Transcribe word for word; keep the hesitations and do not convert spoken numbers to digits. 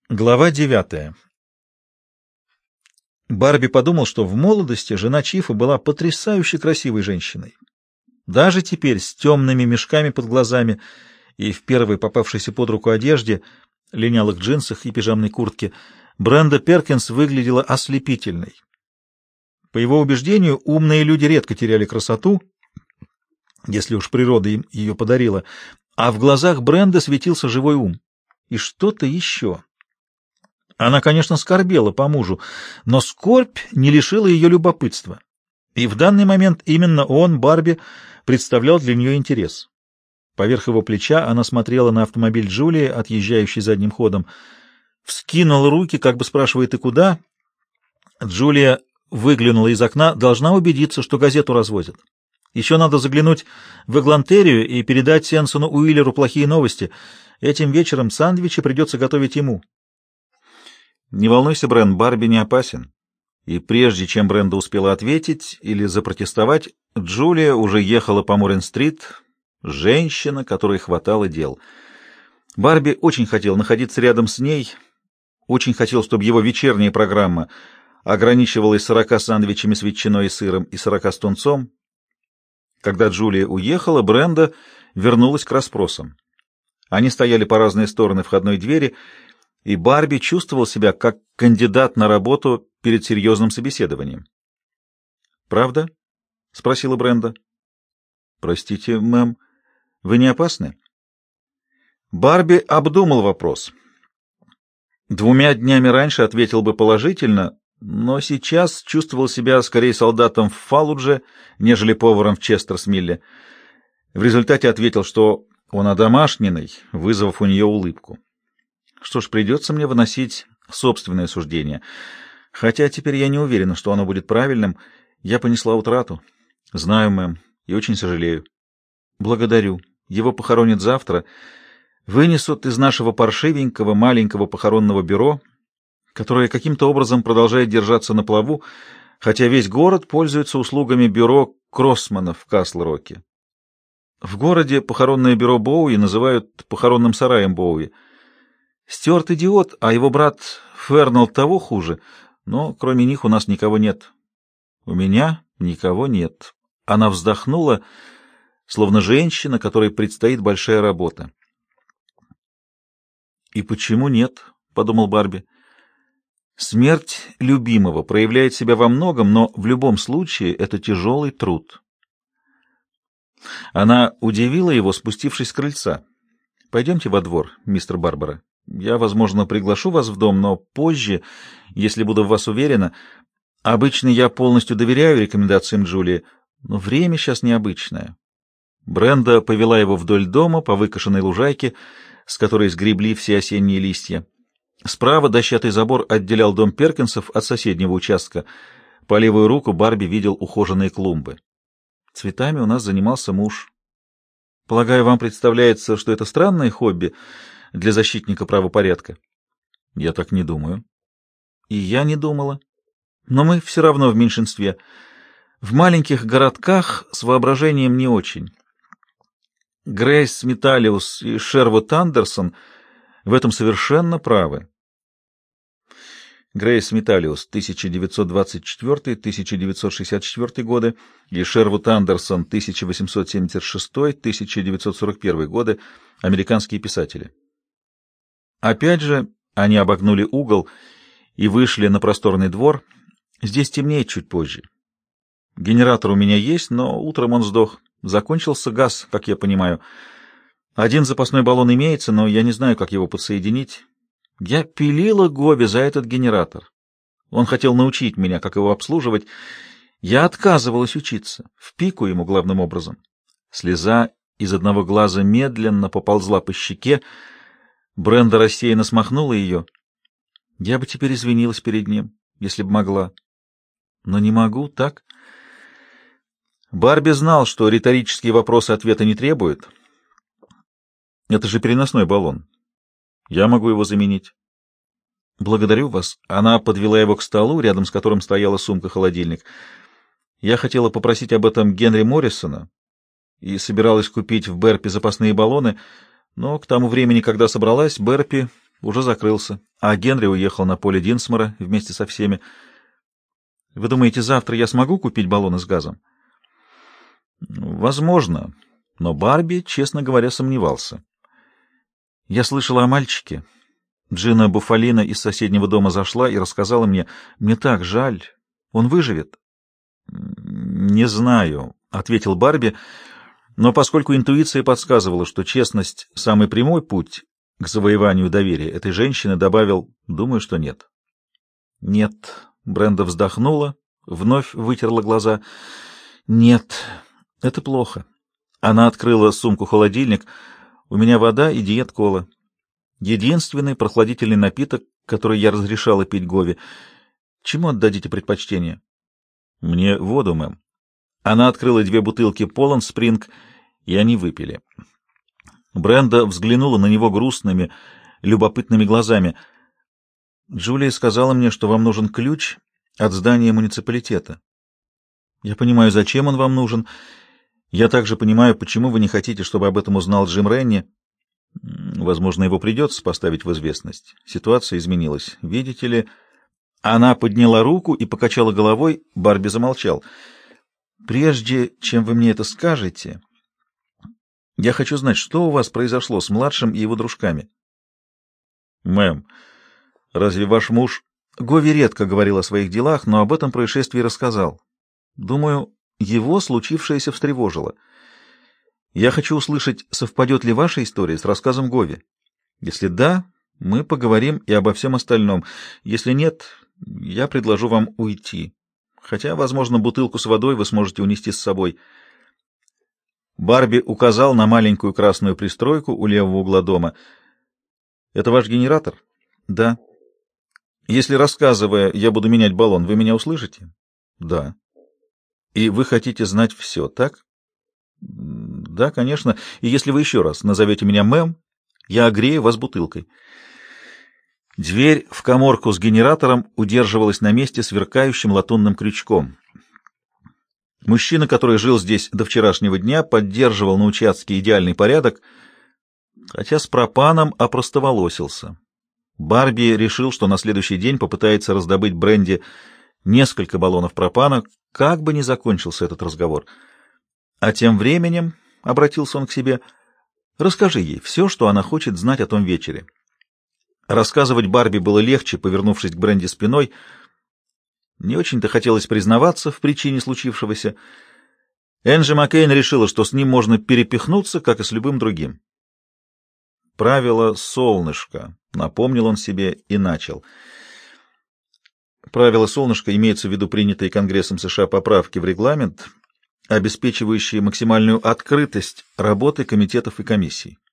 Глава девятая. Барби подумал, что в молодости жена Чифа была потрясающе красивой женщиной. Даже теперь с темными мешками под глазами и в первой попавшейся под руку одежде, линялых джинсах и пижамной куртке, Бренда Перкинс выглядела ослепительной. По его убеждению, умные люди редко теряли красоту, если уж природа им ее подарила, а в глазах Бренды светился живой ум. И что-то еще. Она, конечно, скорбела по мужу, но скорбь не лишила ее любопытства. И в данный момент именно он, Барби, представлял для нее интерес. Поверх его плеча она смотрела на автомобиль Джулии, отъезжающий задним ходом. Вскинула руки, как бы спрашивая: «Ты куда?» Джулия выглянула из окна, должна убедиться, что газету развозят. Еще надо заглянуть в Эглантерию и передать Сенсону Уиллеру плохие новости. Этим вечером сэндвичи придется готовить ему. «Не волнуйся, Брен, Барби не опасен». И прежде чем Бренда успела ответить или запротестовать, Джулия уже ехала по Морин-стрит, женщина, которой хватало дел. Барби очень хотел находиться рядом с ней, очень хотел, чтобы его вечерняя программа ограничивалась сорока сэндвичами с ветчиной и сыром и сорока с тунцом. Когда Джулия уехала, Бренда вернулась к расспросам. Они стояли по разные стороны входной двери, и Барби чувствовал себя как кандидат на работу перед серьезным собеседованием. «Правда?» — спросила Бренда. «Простите, мэм, вы не опасны?» Барби обдумал вопрос. Двумя днями раньше ответил бы положительно, но сейчас чувствовал себя скорее солдатом в Фаллудже, нежели поваром в Честерсмилле. В результате ответил, что он одомашненный, вызвав у нее улыбку. Что ж, придется мне выносить собственное суждение. Хотя теперь я не уверена, что оно будет правильным. Я понесла утрату. Знаю, мэм, и очень сожалею. Благодарю. Его похоронят завтра. Вынесут из нашего паршивенького маленького похоронного бюро, которое каким-то образом продолжает держаться на плаву, хотя весь город пользуется услугами бюро Кроссманов в Касл-Роке. В городе похоронное бюро Боуи называют похоронным сараем Боуи. Стюарт идиот, а его брат Фернелл того хуже, но кроме них у нас никого нет. У меня никого нет. Она вздохнула, словно женщина, которой предстоит большая работа. «И почему нет?» — подумал Барби. «Смерть любимого проявляет себя во многом, но в любом случае это тяжелый труд». Она удивила его, спустившись с крыльца. «Пойдемте во двор, мистер Барбара. Я, возможно, приглашу вас в дом, но позже, если буду в вас уверена. Обычно я полностью доверяю рекомендациям Джулии, но время сейчас необычное». Бренда повела его вдоль дома по выкошенной лужайке, с которой сгребли все осенние листья. Справа дощатый забор отделял дом Перкинсов от соседнего участка. По левую руку Барби видел ухоженные клумбы. Цветами у нас занимался муж. Полагаю, вам представляется, что это странное хобби для защитника правопорядка? Я так не думаю. И я не думала. Но мы все равно в меньшинстве. В маленьких городках с воображением не очень. Грейс Металлиус и Шервуд Андерсон в этом совершенно правы. Грейс Металлиус, тысяча девятьсот двадцать четвёртый — тысяча девятьсот шестьдесят четвёртый годы, и Шервуд Андерсон, тысяча восемьсот семьдесят шестой — тысяча девятьсот сорок первый годы, американские писатели. Опять же, они обогнули угол и вышли на просторный двор. Здесь темнеет чуть позже. Генератор у меня есть, но утром он сдох. Закончился газ, как я понимаю. Один запасной баллон имеется, но я не знаю, как его подсоединить. Я пилила Гоби за этот генератор. Он хотел научить меня, как его обслуживать. Я отказывалась учиться, в пику ему главным образом. Слеза из одного глаза медленно поползла по щеке. Бренда рассеянно смахнула ее. Я бы теперь извинилась перед ним, если бы могла. Но не могу, так? Барби знал, что риторические вопросы ответа не требуют. Это же переносной баллон. Я могу его заменить. Благодарю вас. Она подвела его к столу, рядом с которым стояла сумка-холодильник. Я хотела попросить об этом Генри Моррисона и собиралась купить в Берпи запасные баллоны, но к тому времени, когда собралась, Берпи уже закрылся. а Генри уехал на поле Динсмора вместе со всеми. Вы думаете, завтра я смогу купить баллоны с газом? Возможно, но Барби, честно говоря, сомневался. Я слышала о мальчике. Джина Буфалина из соседнего дома зашла и рассказала мне: «Мне так жаль. Он выживет?» «Не знаю», — ответил Барби, но поскольку интуиция подсказывала, что честность — самый прямой путь к завоеванию доверия этой женщины, добавил: «Думаю, что нет». «Нет», — Бренда вздохнула, вновь вытерла глаза. «Нет, это плохо». Она открыла сумку-холодильник. «У меня вода и диет-кола. Единственный прохладительный напиток, который я разрешала пить Гове. Чему отдадите предпочтение?» «Мне воду, мэм». Она открыла две бутылки Полан Спринг, и они выпили. Бренда взглянула на него грустными, любопытными глазами. «Джулия сказала мне, что вам нужен ключ от здания муниципалитета. Я понимаю, зачем он вам нужен. Я также понимаю, почему вы не хотите, чтобы об этом узнал Джим Ренни. Возможно, его придется поставить в известность. Ситуация изменилась. Видите ли...» Она подняла руку и покачала головой. Барби замолчал. «Прежде чем вы мне это скажете, я хочу знать, что у вас произошло с младшим и его дружками». «Мэм, разве ваш муж...» Гови редко говорил о своих делах, но об этом происшествии рассказал. Думаю, его случившееся встревожило. Я хочу услышать, совпадет ли ваша история с рассказом Гови. Если да, мы поговорим и обо всем остальном. Если нет, я предложу вам уйти. Хотя, возможно, бутылку с водой вы сможете унести с собой». Барби указал на маленькую красную пристройку у левого угла дома. «Это ваш генератор?» «Да». «Если, рассказывая, я буду менять баллон, вы меня услышите?» «Да». «И вы хотите знать все, так?» «Да, конечно. И если вы еще раз назовете меня мэм, я огрею вас бутылкой». Дверь в каморку с генератором удерживалась на месте сверкающим латунным крючком. Мужчина, который жил здесь до вчерашнего дня, поддерживал на участке идеальный порядок, хотя с пропаном опростоволосился. Барби решил, что на следующий день попытается раздобыть Бренди несколько баллонов пропана, как бы ни закончился этот разговор. А тем временем, — обратился он к себе, — расскажи ей все, что она хочет знать о том вечере. Рассказывать Барби было легче, повернувшись к Бренди спиной. Не очень-то хотелось признаваться в причине случившегося. Энджи Маккейн решила, что с ним можно перепихнуться, как и с любым другим. «Правило солнышка», — напомнил он себе и начал. Правило солнышка имеется в виду принятые Конгрессом США поправки в регламент, обеспечивающие максимальную открытость работы комитетов и комиссий.